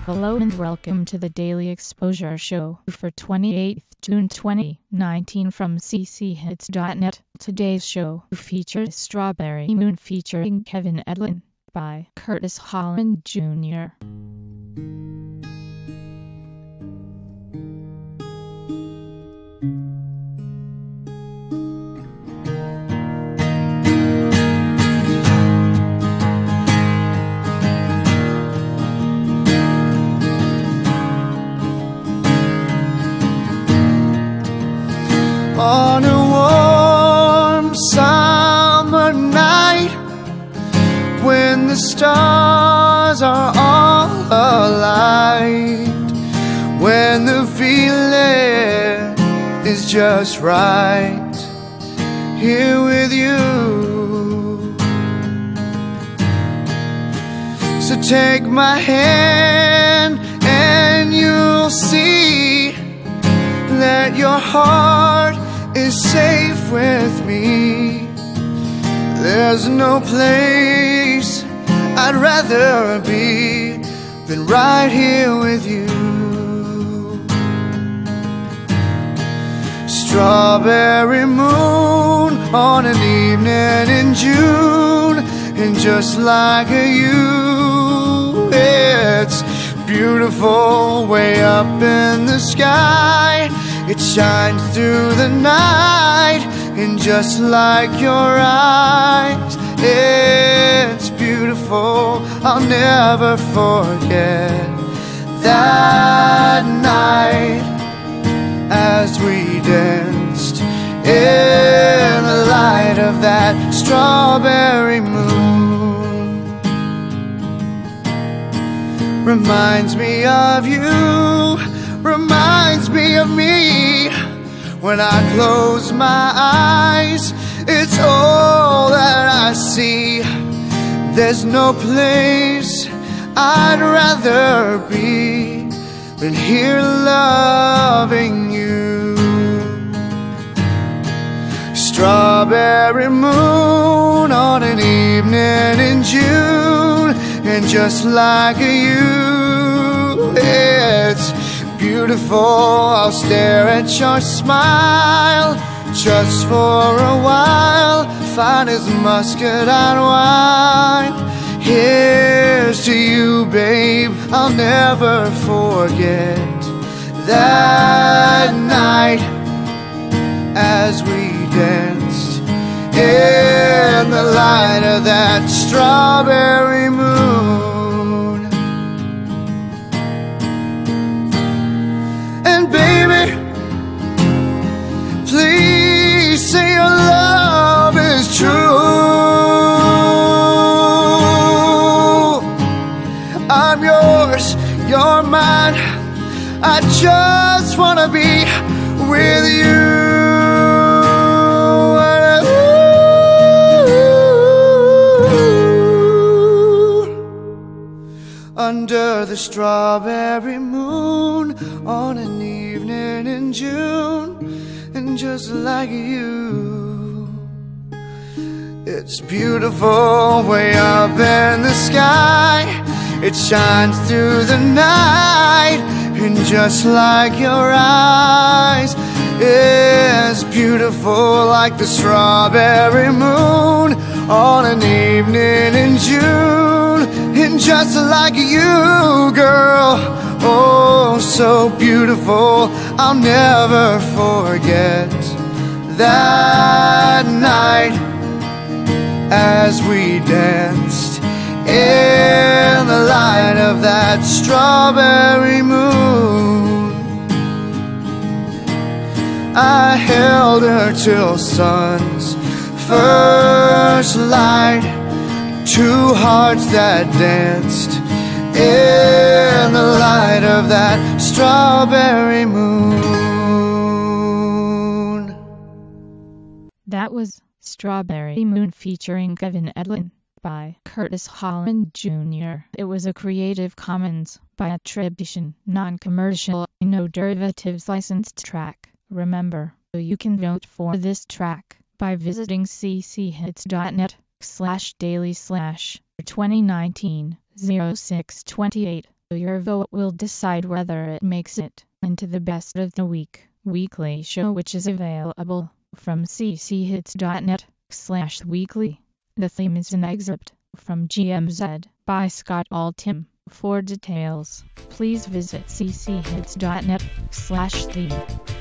Hello and welcome to the Daily Exposure Show for 28th June 2019 from cchits.net. Today's show features Strawberry Moon featuring Kevin Edlin by Curtis Holland Jr. On a warm summer night, when the stars are all alight, when the feeling is just right, here with you. So take my hand and you'll see that your heart is safe with me. There's no place I'd rather be than right here with you. Strawberry moon on an evening in June, and just like you, it's beautiful way up in the sky. It shines through the night, and just like your eyes, it's beautiful. I'll never forget that night as we danced in the light of that strawberry moon. Reminds me of you, reminds me of me. When I close my eyes, it's all that I see. There's no place I'd rather be than here loving you. Strawberry moon on an evening in June, and just like you, it's beautiful. I'll stare at your smile just for a while, fine as muscadine wine. Here's to you, babe, I'll never forget that night as we danced in the light of that strawberry moon. And baby, please say your love is true. I'm yours, you're mine. I just wanna be with you. Under the strawberry moon on an evening in June, and just like you, it's beautiful way up in the sky. It shines through the night, and just like your eyes, it's beautiful like the strawberry moon on an evening in June. And just like you, girl, oh, so beautiful. I'll never forget that night as we danced in the light of that strawberry moon. I held her till sun's first light, two hearts that danced in the light of that strawberry moon. That was Strawberry Moon featuring Kevin Edlin by Curtis Holland Jr. It was a Creative Commons by attribution, non-commercial, no derivatives licensed track. Remember, you can vote for this track by visiting cchits.net/daily/2019 0628. Your vote will decide whether it makes it into the Best of the Week weekly show, which is available from cchits.net/weekly. The theme is an excerpt from GMZ by Scott Altham. For details, please visit cchits.net/theme.